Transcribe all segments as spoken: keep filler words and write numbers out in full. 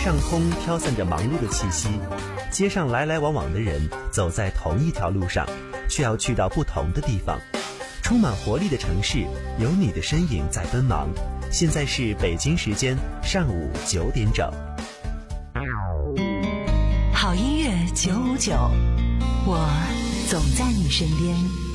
上空飘散着忙碌的气息，街上来来往往的人走在同一条路上，却要去到不同的地方。充满活力的城市，有你的身影在奔忙。现在是北京时间上午九点整。 好音乐九五九，我总在你身边。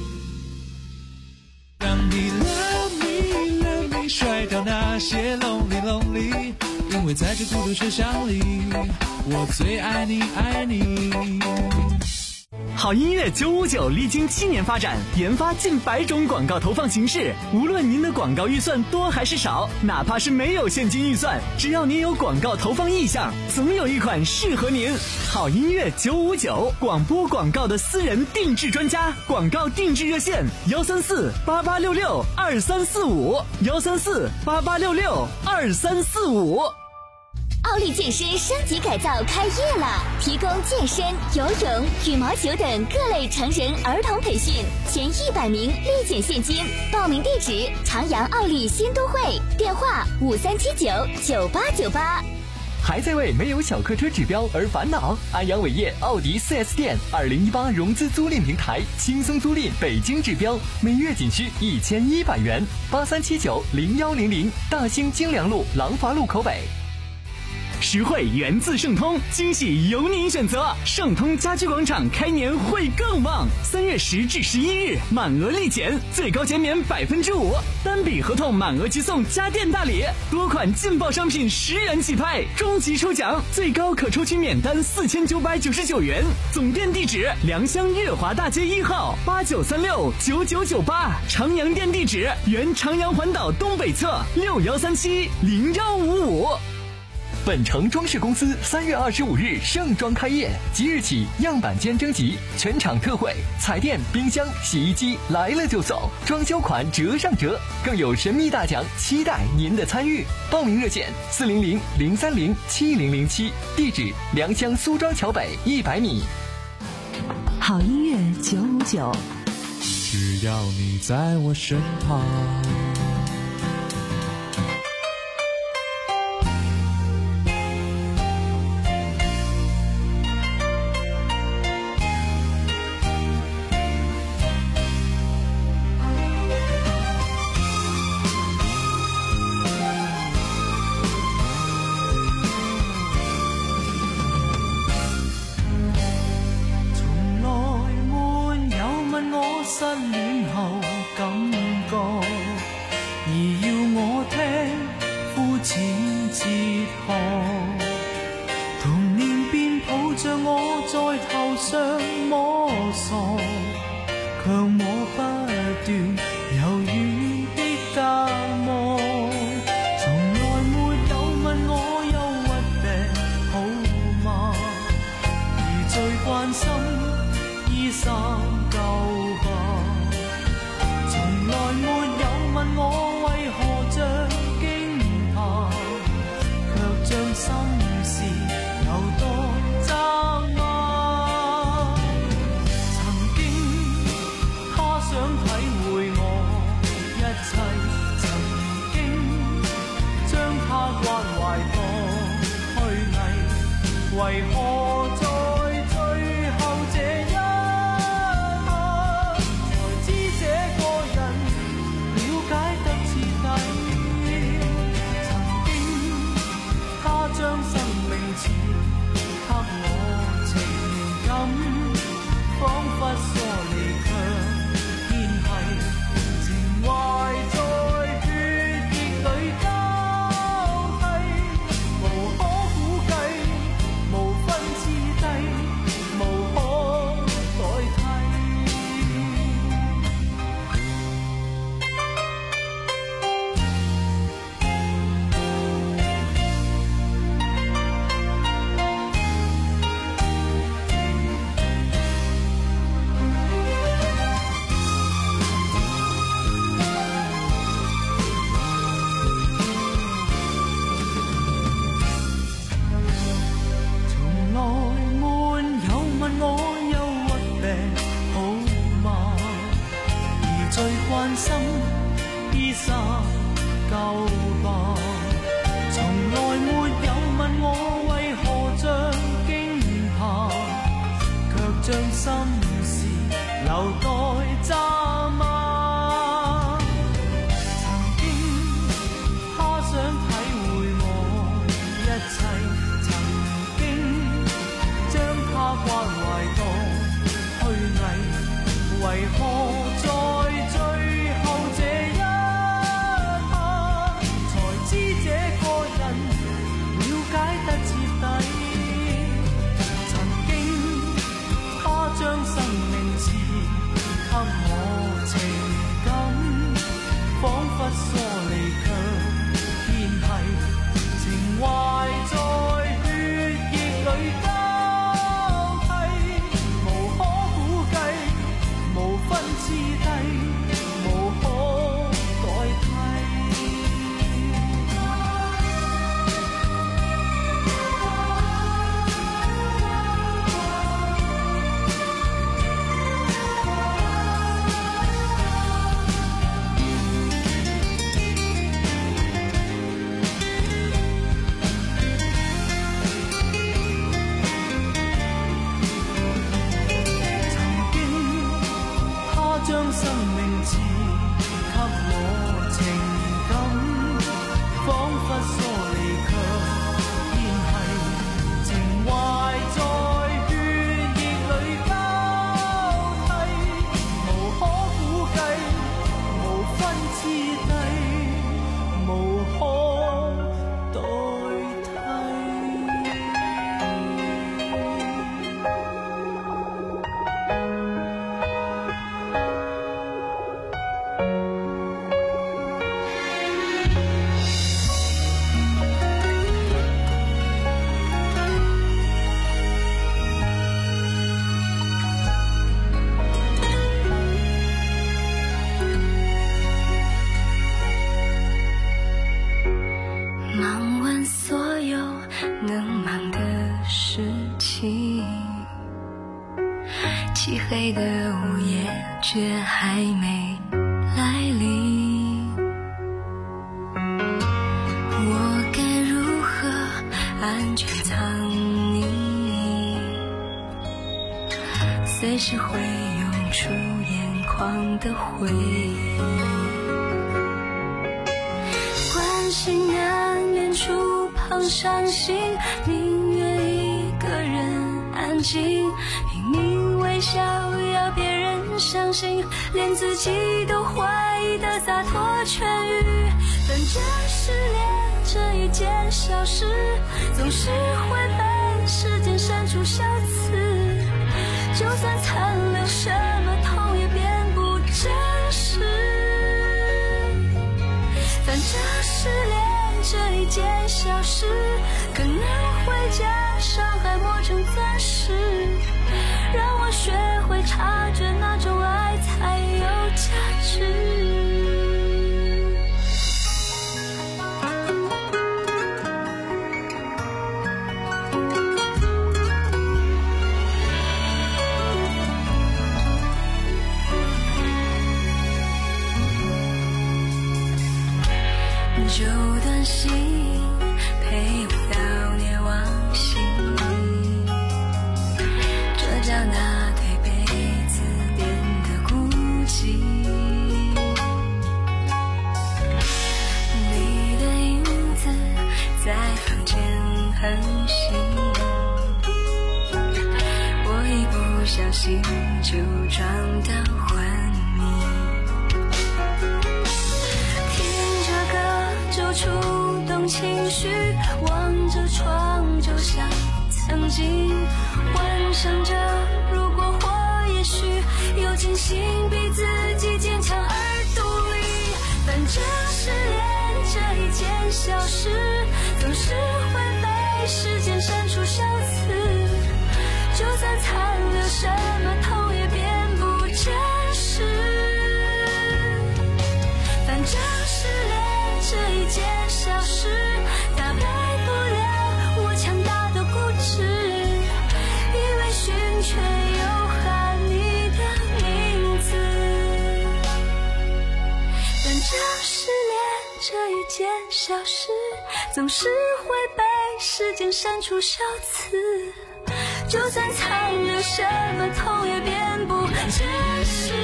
让你 love me love me 甩掉那些 lonely lonely， 因为在这孤独车厢里，我最爱你爱你。 好音乐九五九历经七年发展，研发近百种广告投放形式。无论您的广告预算多还是少，哪怕是没有现金预算，只要您有广告投放意向，总有一款适合您。好音乐九五九，广播广告的私人定制专家，广告定制热线：幺三四八八六六二三四五，幺三四八八六六二三四五。 奥利健身升级改造开业了，提供健身、游泳、羽毛球等各类成人儿童培训，前一百名立减现金。报名地址：长阳奥利新都会，电话五三七九九八九八。 还在为没有小客车指标而烦恼？安阳伟业奥迪 四 S 店二零一八融资租赁平台，轻松租赁北京指标，每月仅需一千一百元。八三七九零幺零零，大兴京良路廊坊路口北。 实惠源自盛通，惊喜由您选择。盛通家居广场开年会更旺，三月十至十一日满额立减，最高减免百分之五，单笔合同满额即送家电大礼，多款劲爆商品十元起拍，终极抽奖最高可抽取免单四千九百九十九元。总店地址：良乡月华大街一号八九三六九九九八，长阳店地址：原长阳环岛东北侧六幺三七零幺五五。 本城装饰公司三月二十五日盛装开业，即日起样板间征集，全场特惠，彩电、冰箱、洗衣机来了就走，装修款折上折，更有神秘大奖，期待您的参与。报名热线：四零零零三零七零零七，地址：良乡苏庄桥北一百米。 好音乐九五九， 只要你在我身旁。 失戀後感覺，而要我聽膚淺哲學，童年便抱着我在頭上摸索，卻摸不斷柔軟的隔膜，從來沒有問我憂鬱病好嗎，而最關心衣衫舊從來沒有問我為何像驚怕，卻將心事留多責罵。曾經他想體會我一切，曾經將他關懷當虛偽，為何在最後這一將生命賜給我情感，彷彿疏離卻堅繫，情懷在血液裏交替，無可估計，無分chia。 將心事留待詐罵。曾經他想體會我一切，曾經將他關懷到虛偽，為何在最後這一刻才知這個人了解得徹底？曾經他將生命賜給我情感，彷彿疏離卻偏繫，情懷在血液裏交替，無可估計，無分次第，無可代替。將生命賜給我情感，彷彿疏離卻偏繫，情懷在血液裏交替，無可估計，無分次第，無可代替。 忙完所有能忙的事情，漆黑的午夜却还没来临，我该如何安全藏匿？随时会涌出眼眶的回忆，关心难免触碰伤心，宁愿一个人安静，拼命微笑要别人相信，连自己都怀疑的洒脱痊愈。但这失恋这一件小事，总是会被时间删除小词，就算残留什么痛也变不真实。反正失恋这一件小事，可能会将伤害磨成钻石，让我学会察觉哪种爱才有价值。就段心陪我到年忘形，这叫那对杯子变得孤寂。你的影子在房间横行，我一不小心就撞到昏迷。就触动情绪，望着窗就像曾经幻想着，如果或也许有惊醒，逼自己坚强而独立。反正失恋这一件小事，总是会被时间删除小词，就算残留什么痛也变不真实。反正失恋这一件小事，打败不了我强大的固执，以为寻却又喊你的名字。反正失恋这一件小事，总是会被时间删除小词， 就算残留什么痛也变不真实。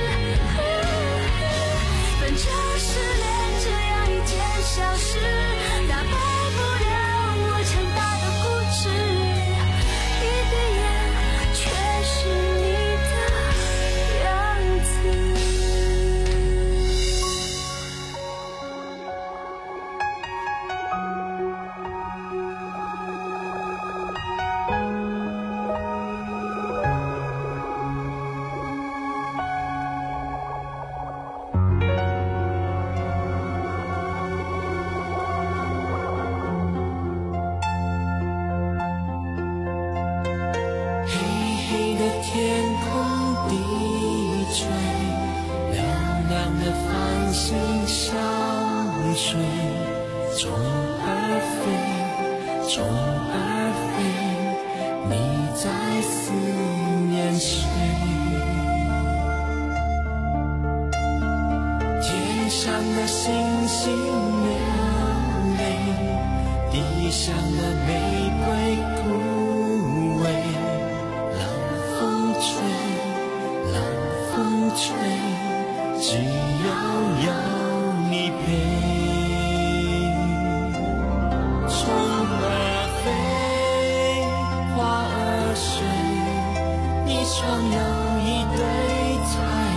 反正失恋这样一件小事，打败不了我强大的固执。一闭眼却是你的样子。 天空低垂，亮亮的繁星相随，虫儿飞，虫儿飞，你在思念谁？天上的星星流泪，地上的玫瑰枯萎。吹，只要有你陪。虫儿飞，花儿睡，你双有一对才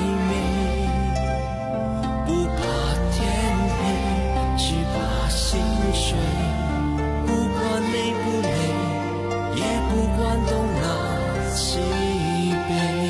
美。不怕天黑，只怕心碎。不管累不累，也不管东南西北。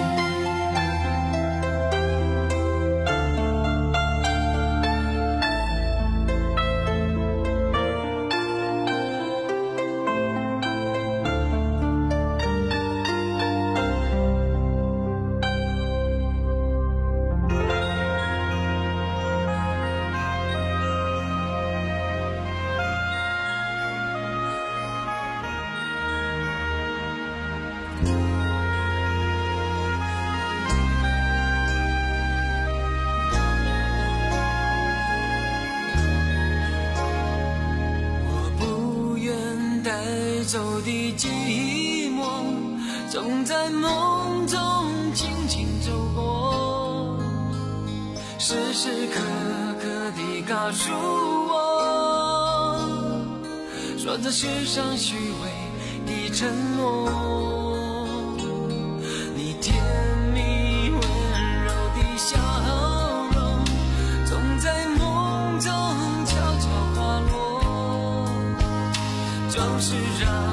走的寂寞，总在梦中轻轻走过，时时刻刻地告诉我，说这世上虚伪的承诺。你甜蜜温柔的笑容，总在梦中悄悄滑落，总是让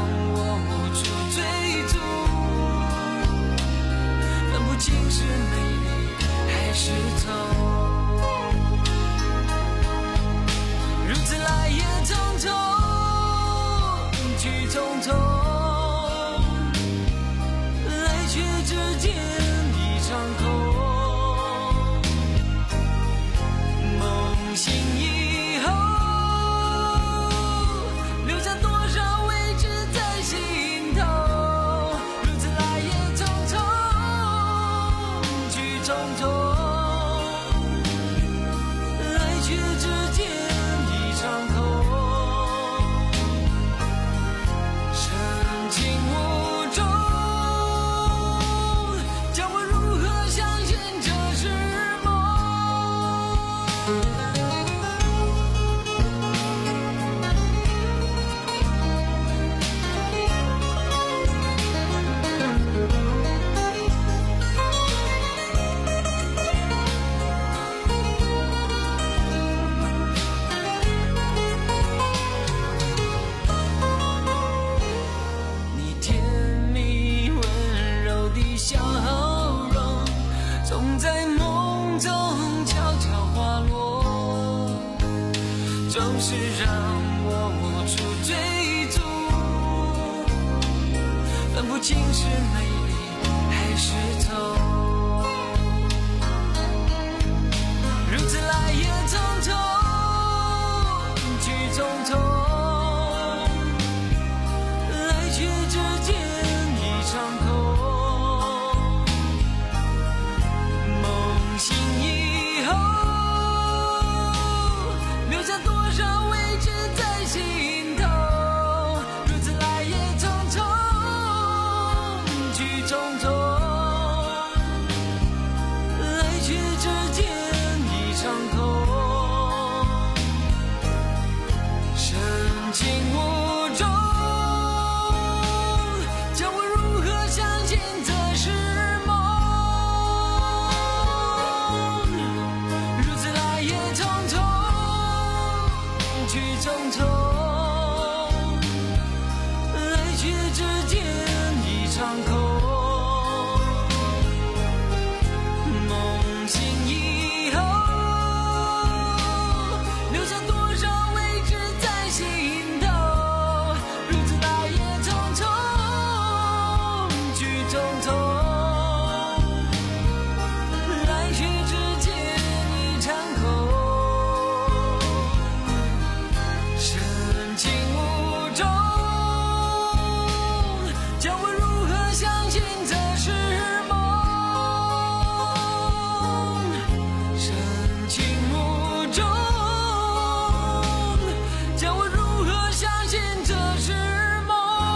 竟是美丽还是痛，如此来也匆匆，去匆匆，来去之间一场空。梦醒以后，留下多少未知在心头。匆匆，来去之间一场空，深情无中，叫我如何相信这是梦？笑容总在梦中悄悄滑落，总是让我无处追逐，分不清是美丽还是痛，如此来也匆匆，去匆匆，来去之间一场空。醒以后，留下多少未知在心头，如此来也匆匆， 去匆匆，来去之间一场空。梦醒以后，留下多少未知在心头，如此来也匆匆，去匆匆，来去之间一场空。深情无中，叫我如何相信这是梦？深情无中，叫我如何相信这是梦？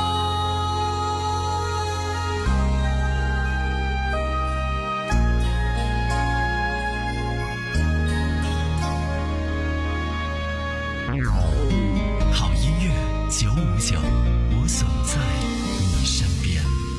好音乐九五九，我总在你身边。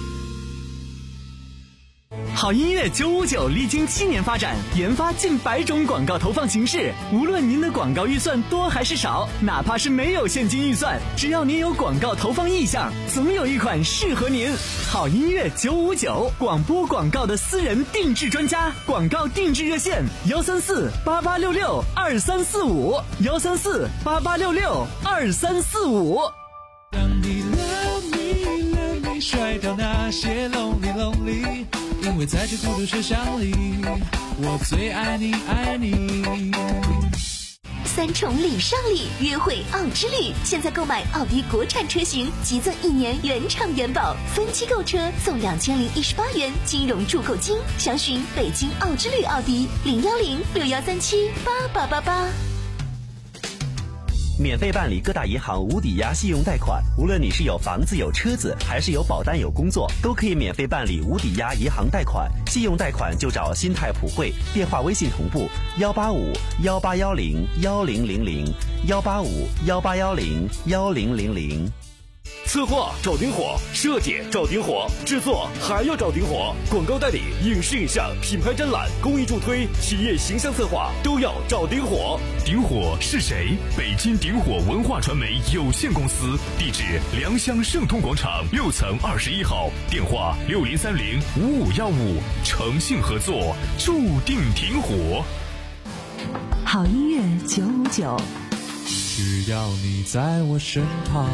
好音乐九五九历经七年发展，研发近百种广告投放形式。无论您的广告预算多还是少，哪怕是没有现金预算，只要您有广告投放意向，总有一款适合您。好音乐九五九，广播广告的私人定制专家，广告定制热线幺三四八八六六二三四五幺三四八八六六二三四五。 当你 love me love me 甩掉那些 lonely lonely， 因为在这孤独车厢里，我最爱你爱你。 三重礼上礼，约会奥之旅，现在购买奥迪国产车型，即赠一年原厂原保，分期购车送两千零一十八元金融注购金。详询北京奥之旅奥迪零幺零六幺三七八八八八。 免费办理各大银行无抵押信用贷款，无论你是有房子有车子，还是有保单有工作，都可以免费办理无抵押银行贷款。信用贷款就找新泰普惠，电话微信同步幺八五幺八幺零幺零零零幺八五幺八幺零幺零零零。 策划找顶火，设计找顶火，制作还要找顶火，广告代理、影视影像、品牌展览、公益助推、企业形象策划都要找顶火。 顶火是谁？北京顶火文化传媒有限公司，地址良乡盛通广场六层二十一号，电话六零三零五五幺五，诚信合作，注定挺火。 好音乐九五九， 只要你在我身旁。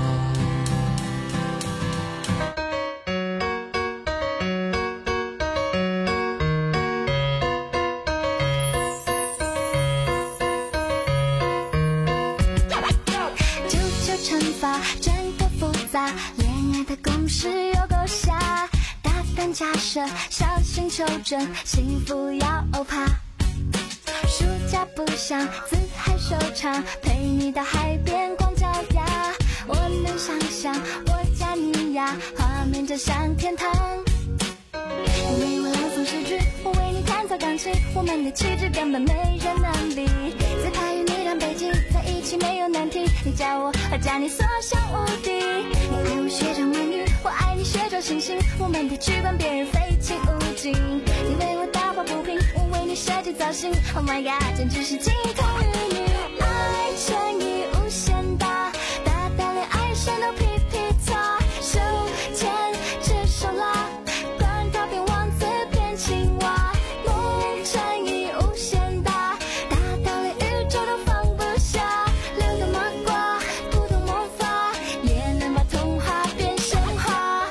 假设小心求证，幸福要欧趴。暑假不想自嗨收场，陪你到海边光脚丫。我能想象我加你呀，画面就像天堂。你为我朗诵诗句，我为你弹奏钢琴，我们的气质根本没人能比。自拍与你让北京在一起没有难题，你叫我加你所向无敌。你爱我学长美女，我爱你学着星星，我们的剧本别人非亲勿近。你为我打抱不平，我为你设计造型， Oh my god 简直是金童玉女。爱乘以无限大，大到连爱神都皮皮擦。手牵着手拉，关掉变王子变青蛙。梦乘以无限大，大到连宇宙都放不下。流动麻瓜，不懂魔法，也能把童话变神话。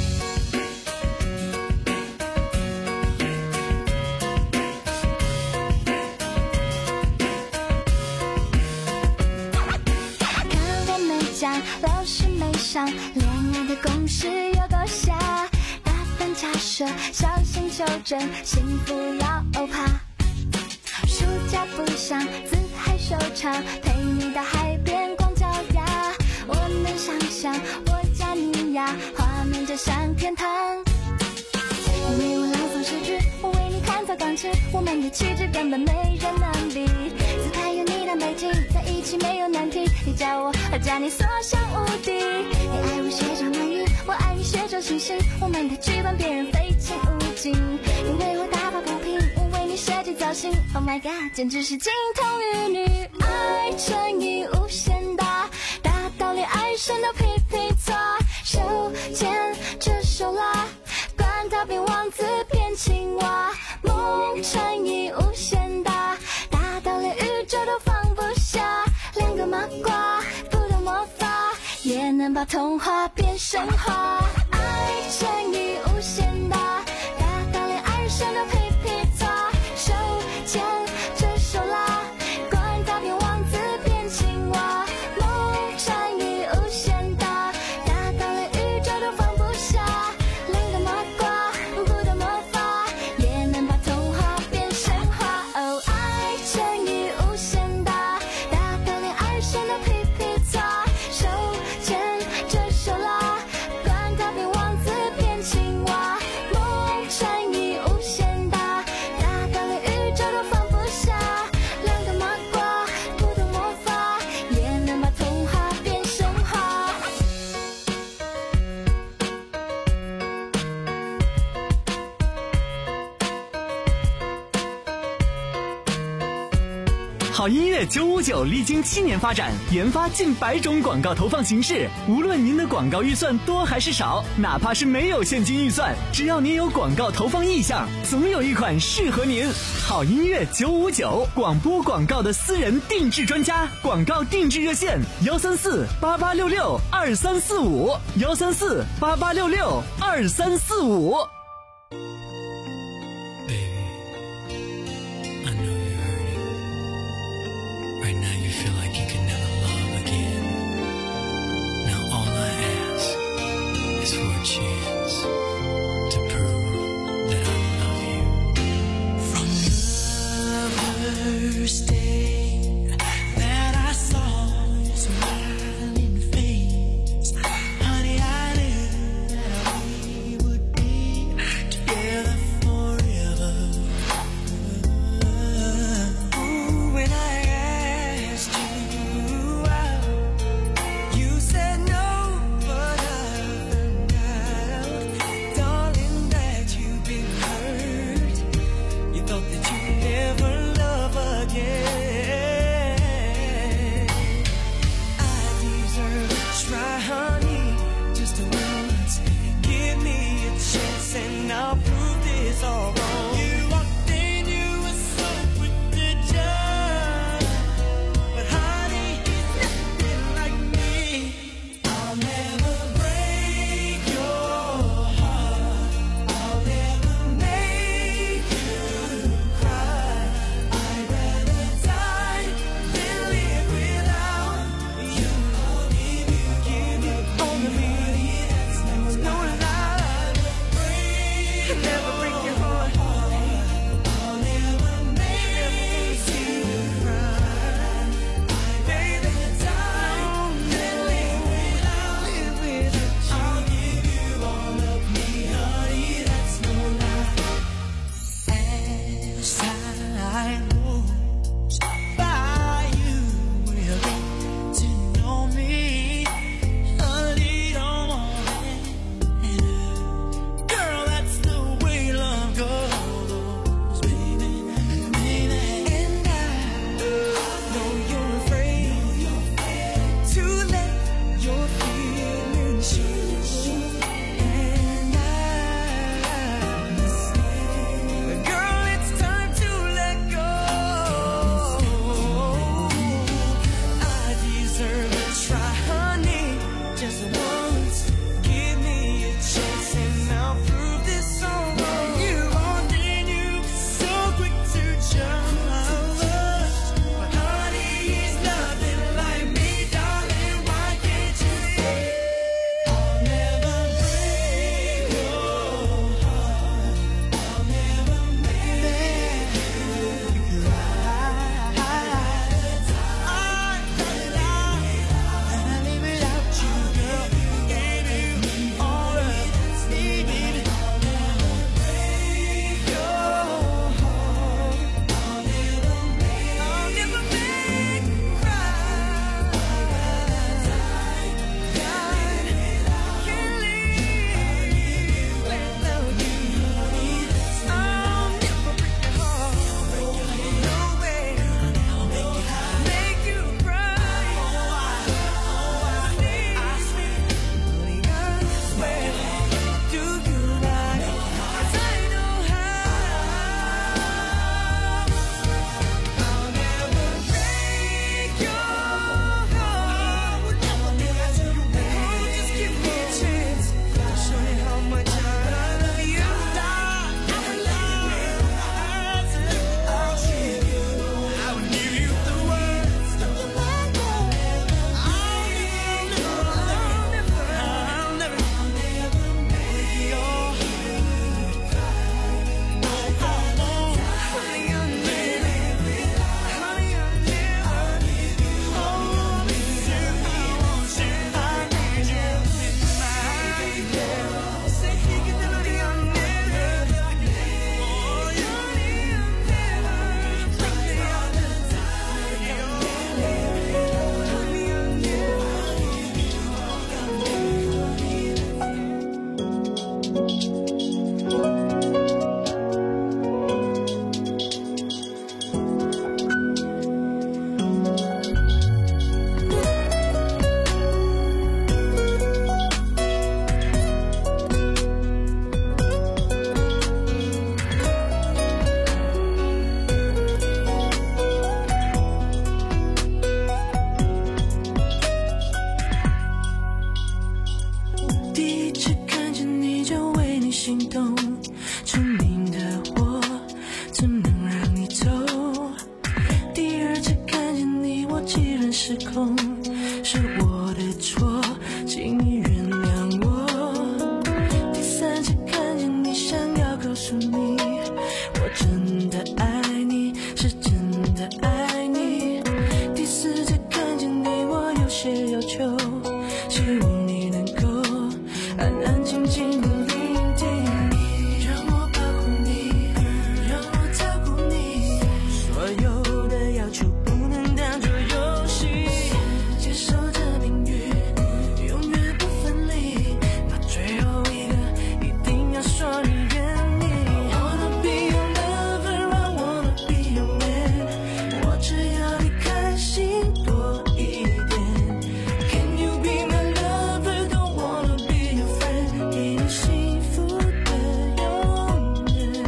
课本没讲，老师没上，恋爱的公式有够瞎。大胆假设，小心求证，幸福要欧趴。暑假不想自嗨收场，陪你到海边光脚丫。我能想象我加你呀，画面就像天堂。你为我朗诵诗句，我为你弹奏钢琴，我们的气质根本没人能比。自拍有你当背景，在一起没有难题，你叫我加你所向无敌。你爱我学长美语，我爱你学着星星，我们的剧本别人非亲勿近。你为我打抱不平，我为你设计造型， Oh my god 简直是金童玉女。爱乘以无限瓜，不懂魔法，也能把童话变神话。爱乘以无限大，大到连爱上都皮皮擦，手牵着手拉，管他变王子变青蛙。梦乘以无限大，大到连宇宙都放不下。冷的麻瓜，不懂魔法，也能把童话变神话。哦，爱乘以无限大，大到连爱上都皮皮擦，手牵着手拉，管他变王子变青蛙。梦乘以无限大，大到连宇宙都放不下。冷的麻瓜，不懂魔法，也能把童话变神话。 好音乐九五九历经七年发展，研发近百种广告投放形式。无论您的广告预算多还是少，哪怕是没有现金预算，只要您有广告投放意向，总有一款适合您。好音乐九五九，广播广告的私人定制专家，广告定制热线：幺三四八八六六二三四五，幺三四八八六六二三四五。 First day that I saw your smiling face, honey, I knew that we would be 心动，聪明的我怎能让你走？第二次看见你我竟然失控，是我的错，请你原谅我。第三次看见你想要告诉你我真的爱你，是真的爱你。第四次看见你我有些要求，希望你能够安安静静的聆听，让我保护你，让我照顾你，所有的要求不能当作游戏，接受这命运永远不分离，到最后一个一定要说你愿意。 I wanna be your lover, I wanna be your man， 我只要你开心多一点。 Can you be my lover, don't wanna be your friend， 给你幸福的永远。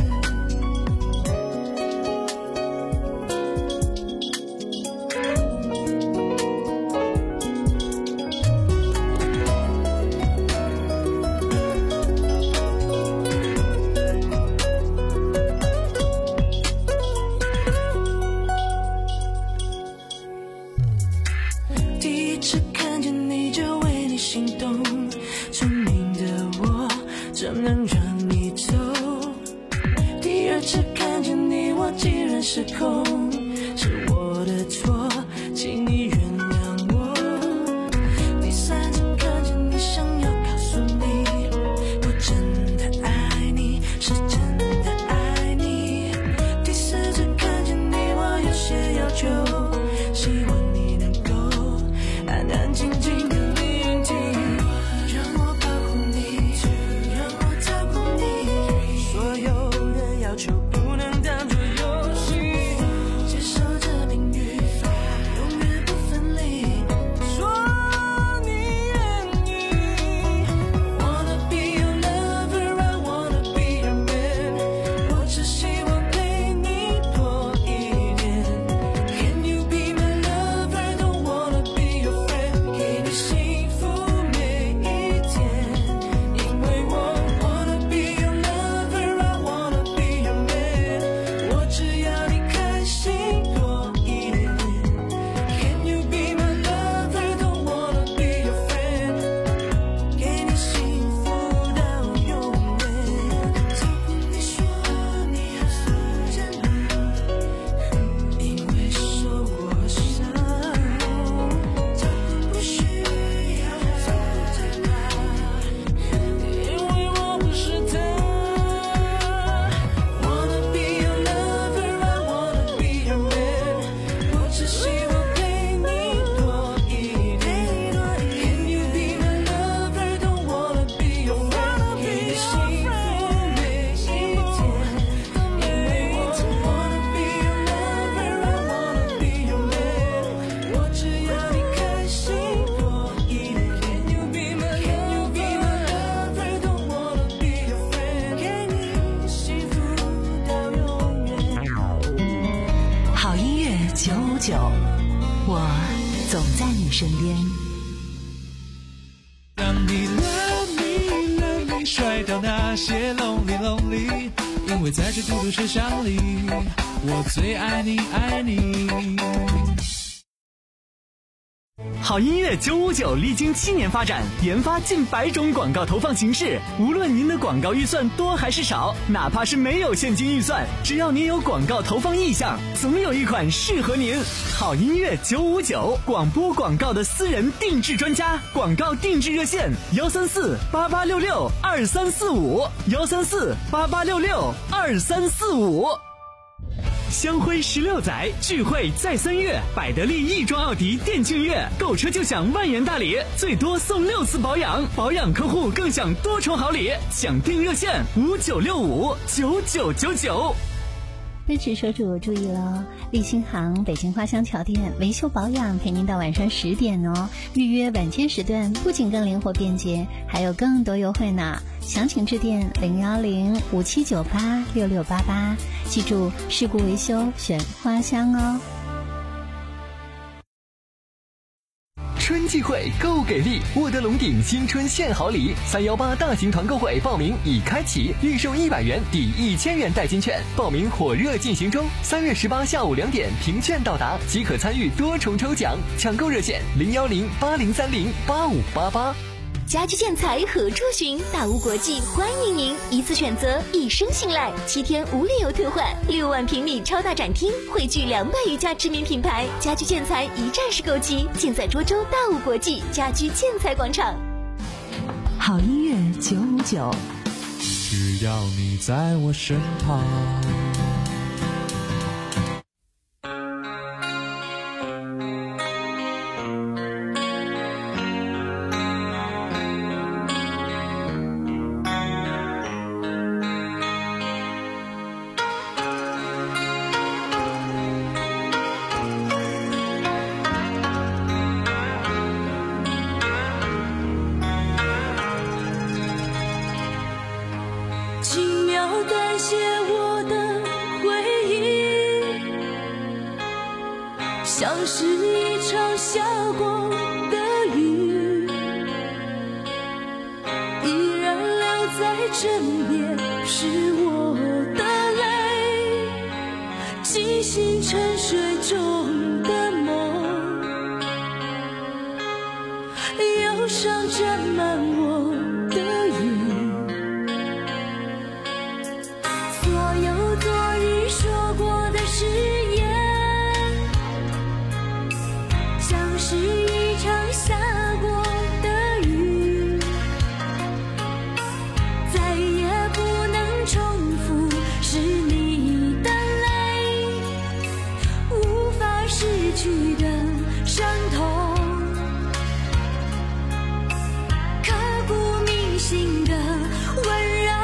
第一次看见你就为你心动，聪明的我怎能让你走？第二次看见你我竟然失控，是我的错，请你原谅我。第三次看见你想要告诉你我真的爱你，是真的爱你。第四次看见你我有些要求，希望你能够安安静静的聆听，让我保护你，让我照顾你，所有的要求不能当作游戏，接受这命运永远不分离，说你愿意。Wanna be your lover, I wanna be your man， 我只希望陪你多一点。Can you be my lover, don't wanna be your friend， 给你幸福每一天。因为我 wanna be your lover, I wanna be your man， 我只要你开心多一点。Can you be my lover, don't wanna be your friend， 给你幸福到永远。照顾你说你很真的，因为受过伤，照顾不需要照顾真的，因为我不是他。Wanna be your lover, I wanna be your man， 我只希望陪你多一点。Can you be my lover, don't wanna be your friend， 给你幸福每一天。因为我 wanna be your lover, I wanna be your man， 我只要你开心多一点。Can you be my Can you be my lover, don't wanna be your friend， 给你幸福到永远。 好音乐九五九，我总在你身边。 让你 love me love me 甩掉那些 lonely lonely， 因为在这孤独车厢里，我最爱你爱你。 好音乐九五九历经七年发展，研发近百种广告投放形式。无论您的广告预算多还是少，哪怕是没有现金预算，只要您有广告投放意向，总有一款适合您。好音乐九五九，广播广告的私人定制专家，广告定制热线：幺三四八八六六二三四五，幺三四八八六六二三四五。香辉十六载，聚会在三月，百得利亦庄奥迪店庆月，购车就享万元大礼，最多送六次保养，保养客户更享多重好礼。想订热线五九六五九九九九。 奔驰车主注意了，立新行北京花乡桥店维修保养陪您到晚上十点哦。预约晚间时段不仅更灵活便捷，还有更多优惠呢。详情致电零幺零五七九八六六八八，记住事故维修选花乡哦。 车春季会购给力，沃德龙鼎新春献好礼，三幺八大型团购会报名已开启，预售一百元抵一千元代金券，报名火热进行中。三月十八下午两点凭券到达即可参与多重抽奖，抢购热线零幺零八零三零八五八八。 家居建材何处寻？大屋国际欢迎您，一次选择，一生信赖，七天无理由退换，六万平米超大展厅，汇聚两百余家知名品牌，家居建材一站式购机，尽在涿州大屋国际家居建材广场。 好音乐九五九， 只要你在我身旁。 像是一场下过的雨，依然留在枕边，是我的泪，记醒沉睡中的梦，忧伤沾满我的云，所有昨日说过的誓言，是一场下过的雨，再也不能重复，是你的泪，无法失去的伤痛，刻骨铭心的温柔。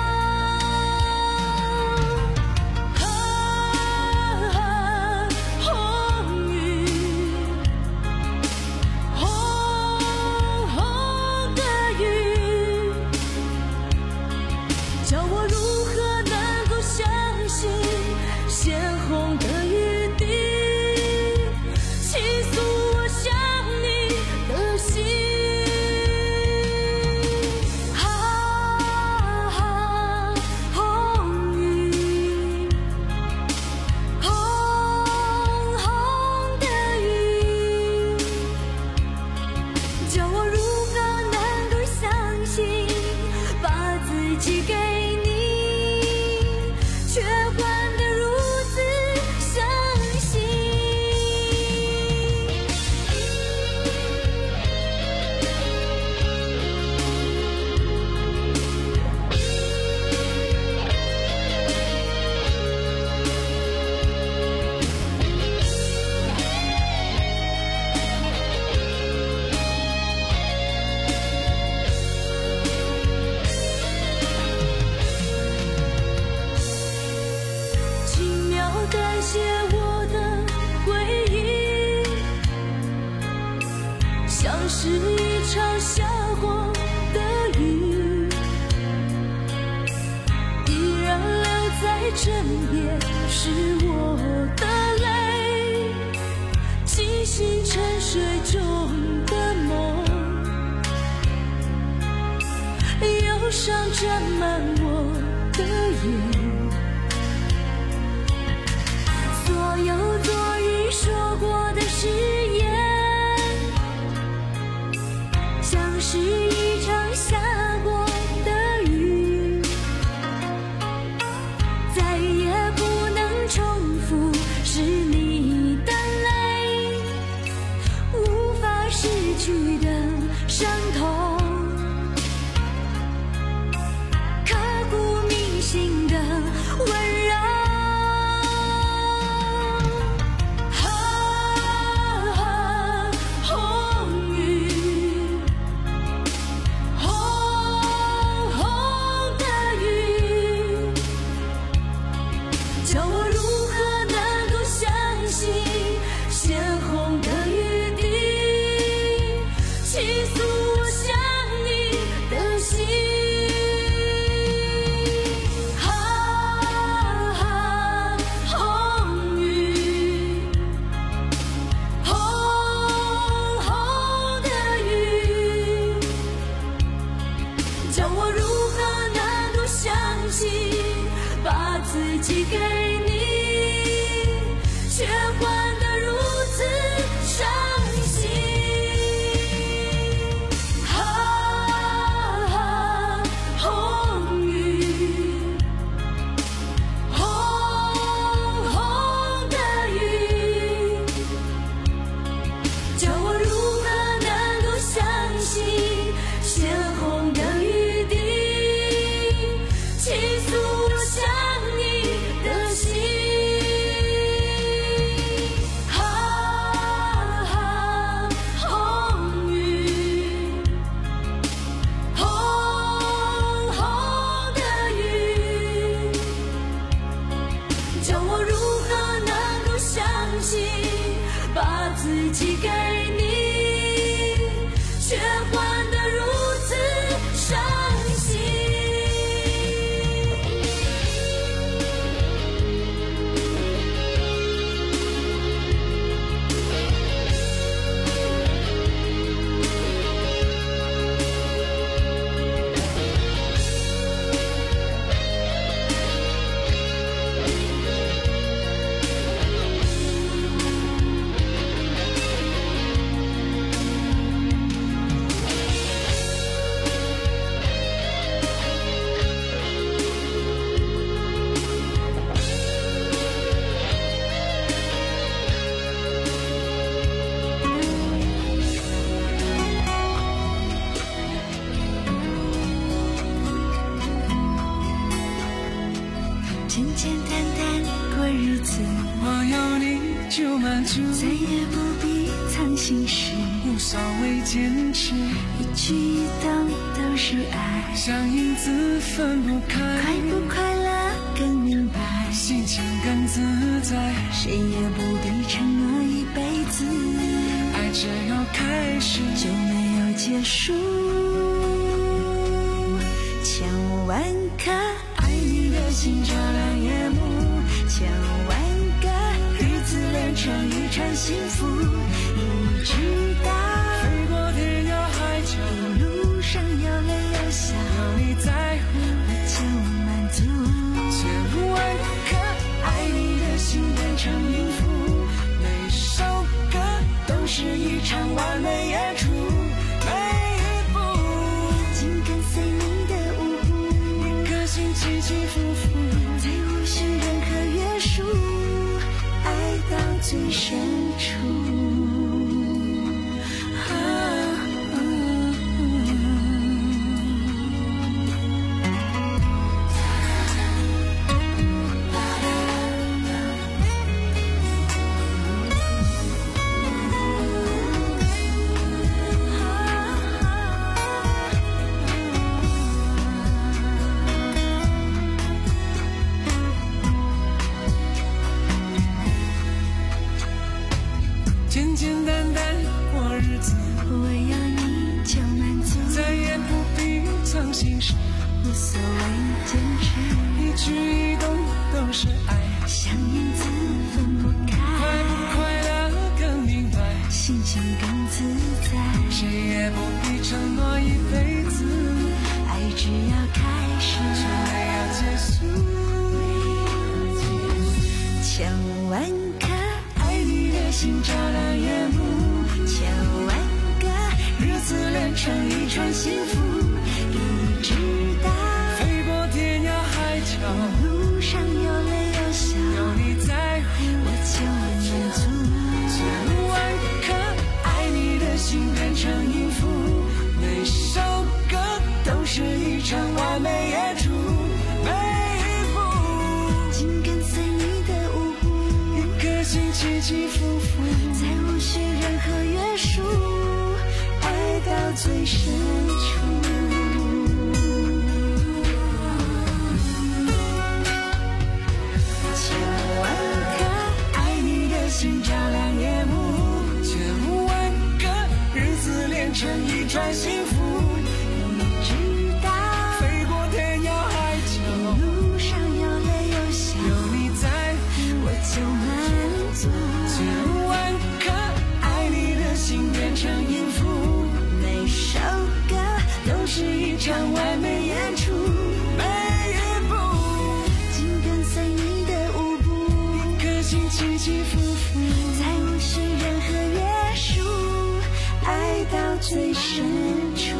是一场下过的雨，依然留在枕边，是我的泪，记醒沉睡中的梦，忧伤沾满我的眼，所有昨日说过的誓言，像是一场下过的雨，再也不能重复，是你的泪，无法失去的伤痛，刻骨铭心的温柔。起诉我想己给你，却换得如此伤心。啊，红雨，红红的雨，叫我如何能够相信鲜红的雨滴倾诉我想你的心。啊，红雨，红红的雨，叫我如何能够相信把自己给你，却换得如此伤心。简简单单过日子， 我有你就满足， 再也不必藏心事， 无所谓坚持， 一举一动都是爱， 像影子分不开， 快不快乐更明白， 心情更自在， 谁也不必承诺一辈子， 爱只要开始就没有结束。千万颗爱你的心照亮夜幕，千万个日子连成一串幸福，你知道飞过天涯海角， 一路上有泪有笑， 有你在乎我就满足。 千万颗爱你的心变成音符，每首歌都是一场完美演出，每一步紧跟随你的舞步， 一颗心起起伏伏， 再无需任何约束，爱到最深处。啊简简单单过日子， 我要你就满足， 再也不必藏心事， 无所谓坚持， 一举一动都是爱， 像影子分不快开， 不快乐更明白， 心情更自在， 谁也不必承诺一辈子， 爱只要开始就没有结束。 千万颗爱你的心照亮夜幕，千万个日子连成一串幸福，你知道飞过天涯海角， 路上有泪有笑， 有你在乎我就满足。 千万颗爱你的心变成音符，每首歌都是一场完美演出，每一步紧跟随你的舞步， 一颗心起起伏伏， 再无需任何约束，爱到最深处。千万颗爱你的心照亮夜幕， 千万个日子连成一串幸福， 你知道飞过天涯海角， 路上有泪有笑， 有你在乎我就满足。 千万颗爱你的心变成音符， 每首歌都是一场完美演出， 每一步紧跟随你起伏伏， 在无需任何约束， 爱到最深处。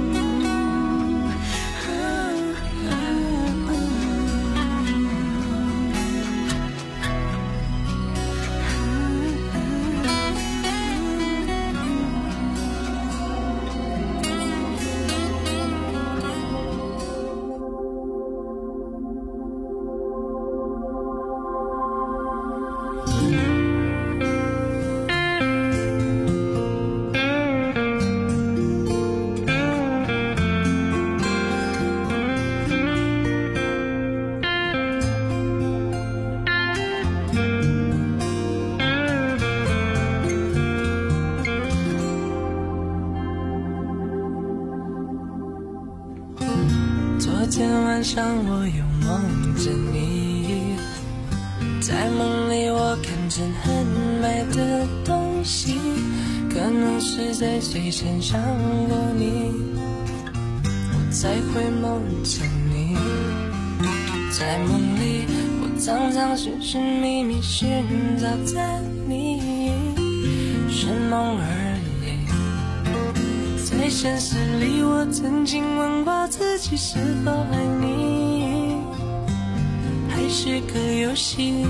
昨天晚上我又梦见你，在梦里我看见很美的东西，可能是在睡前想过你，我才会梦见你。在梦里我常常寻寻觅觅寻找着你，是梦而已。在现实里我曾经问过自己是否爱你，还是个游戏。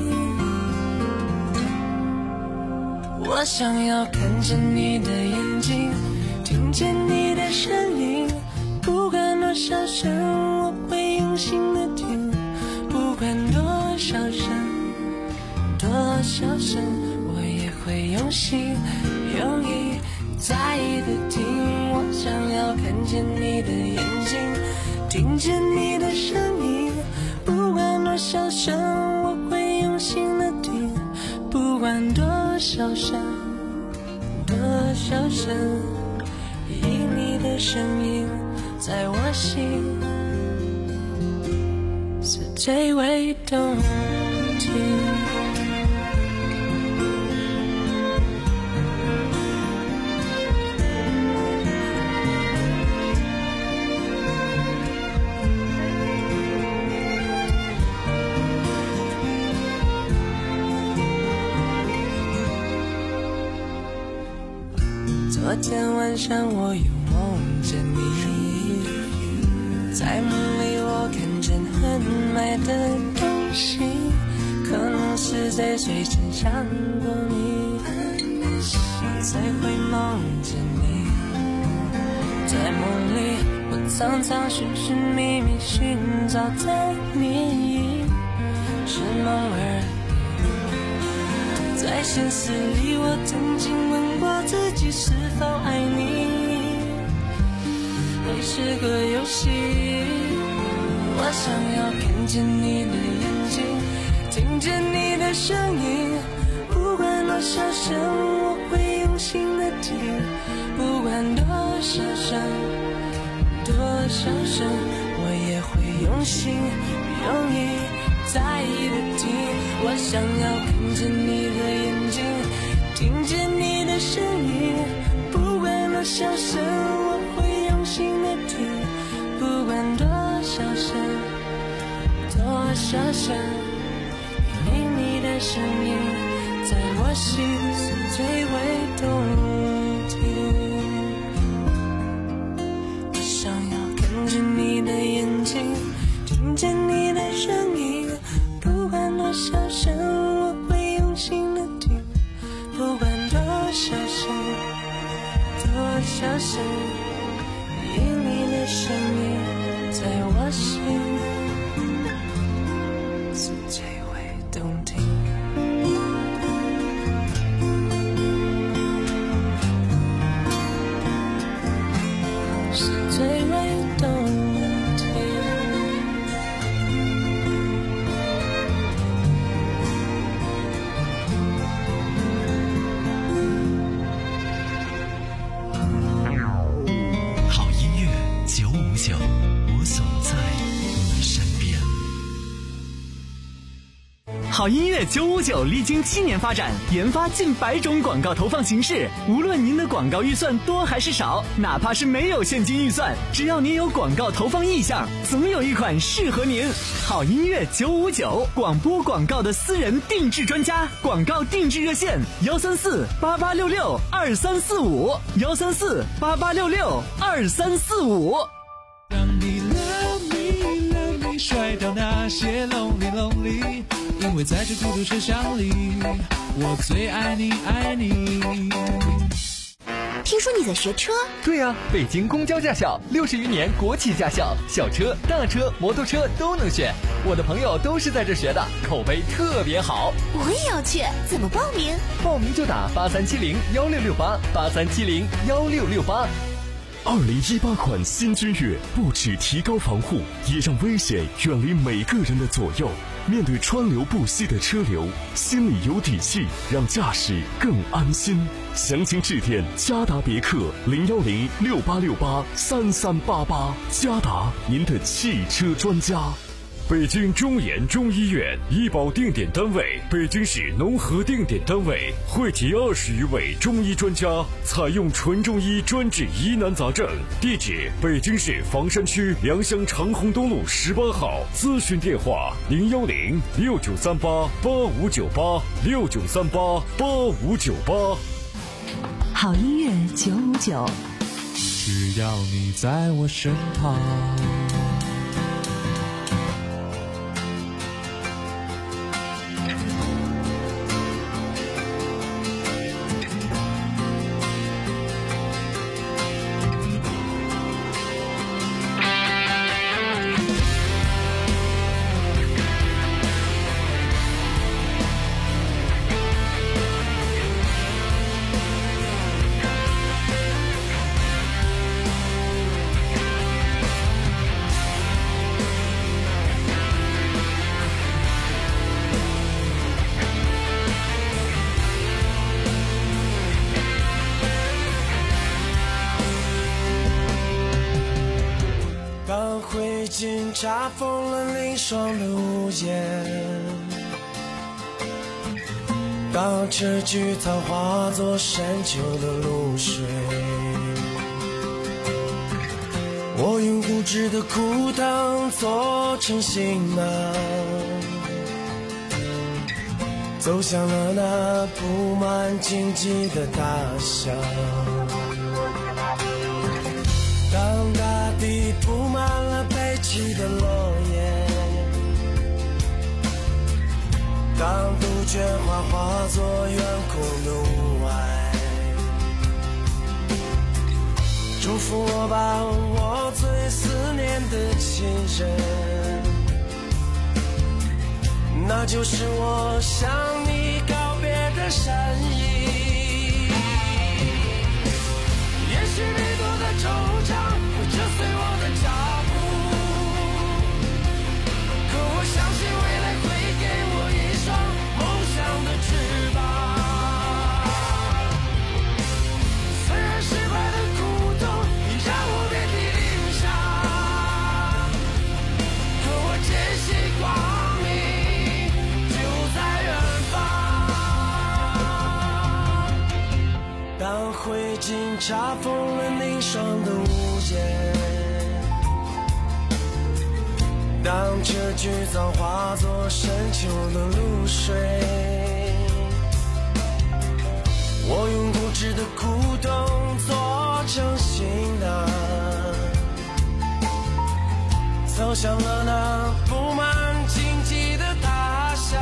我想要看见你的眼睛，听见你的声音，不管多少声我会用心的听，不管多少声多少声我也会用心用意在意的听。我想要看见你的眼睛，听见你的声音，不管多少声我会用心的听，不管多少声多少声，因你的声音在我心是最为动听。昨天晚上我又梦见你，在梦里我看见很美的东西，可能是在睡前想过你，我才会梦见你。在梦里我常常寻寻觅觅寻找着你，是梦而已。在现实里我曾经问过自己是否爱你，还是个游戏。我想要看见你的眼睛，听见你的声音，不管多少声我会用心的听，不管多少声多少声我也会用心用意在意的听。我想要看见你的眼睛，听见你的声音，不管多少声我会用心的听，不管多少声多少声，因你的声音在我心是最为动听。我想要看见你的眼睛，听见你的声音，不管多少声我会用心的听，不管多少声多少声，因你的声音在我心是最为动听。是最为动听。 好音乐九五九。 好音乐九五九历经七年发展，研发近百种广告投放形式。无论您的广告预算多还是少，哪怕是没有现金预算，只要您有广告投放意向，总有一款适合您。好音乐九五九，广播广告的私人定制专家，广告定制热线幺三四八八六六二三四五幺三四八八六六二三四五。 让你 love me love me 甩掉那些 lonely lonely， 因为在这孤独车厢里，我最爱你爱你。 听说你在学车？ 对啊，北京公交驾校六十余年国企驾校，小车、大车、摩托车都能选。我的朋友都是在这学的，口碑特别好。 我也要去，怎么报名？ 报名就打八三七零幺六六八八三七零幺六六八。 二零一八款新君越不只提高防护，也让危险远离每个人的左右。面对川流不息的车流，心里有底气，让驾驶更安心。详情致电嘉达别克零幺零六八六八三三八八，嘉达您的汽车专家。 北京中研中医院医保定点单位，北京市农合定点单位，汇集二十余位中医专家，采用纯中医专治疑难杂症。地址：北京市房山区良乡长虹东路十八号。咨询电话：零幺零六九三八八五九八六九三八八五九八。 好音乐九五九， 只要你在我身旁。 灰烬查封了凌霜的屋檐，当这菊草化作深秋的露水，我用固执的枯藤做成行囊，走向了那布满荆棘的大象。当大地铺满了悲泣的落叶，当杜鹃花化作远空的雾霭，祝福我吧，我最思念的亲人，那就是我向你告别的善意。也许每多的惆怅会折碎我的脚步，可我相信未来会给我一双梦想的翅膀。虽然失败的苦痛已让我遍体鳞伤，可我坚信光明就在远方。当灰烬查封了凝霜的屋檐，当这菊草化作深秋的露水，我用固执的苦痛做成行囊，走向了那布满荆棘的他乡。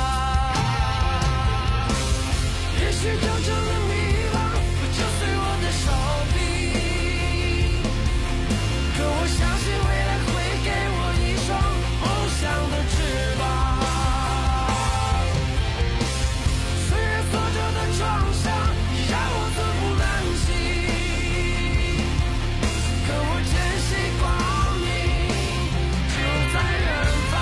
也许真正的迷惘会折碎我的手臂，可我相信未来会给我一双梦想的翅膀。虽然挫折的创伤已让我寸步难行，可我坚信光明就在远方。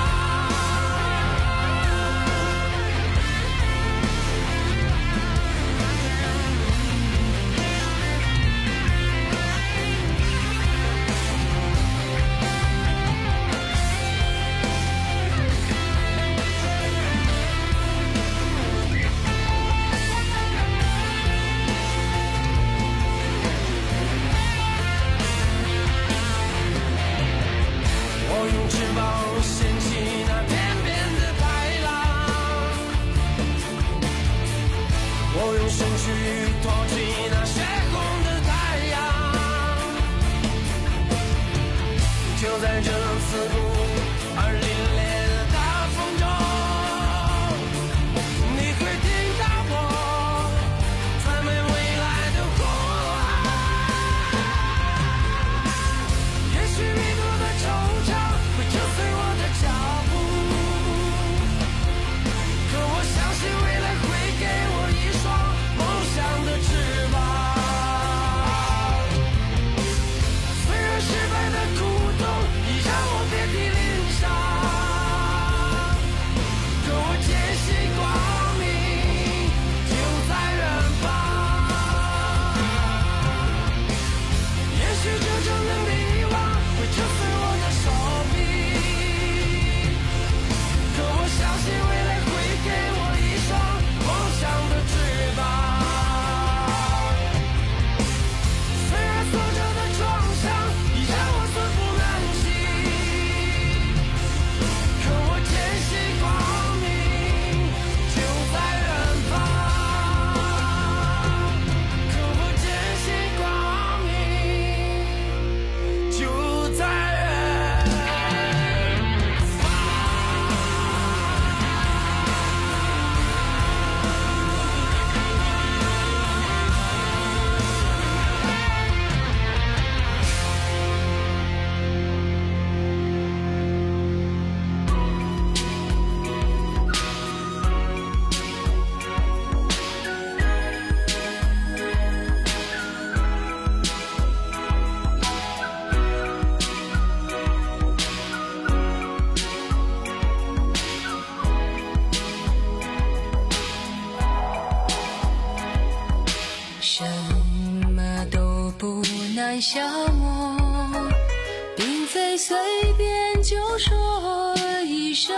难消磨，并非随便就说一声，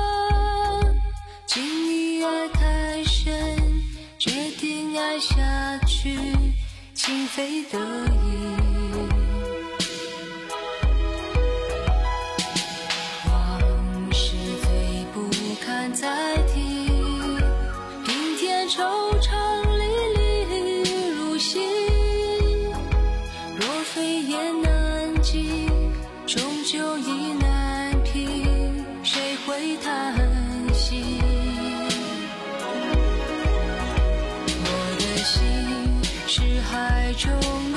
情谊爱太深，决定爱下去，情非得已。往事最不堪再提，平添惆怅历历如昔。若非言难尽，终究意难平，谁会叹息？我的心是海中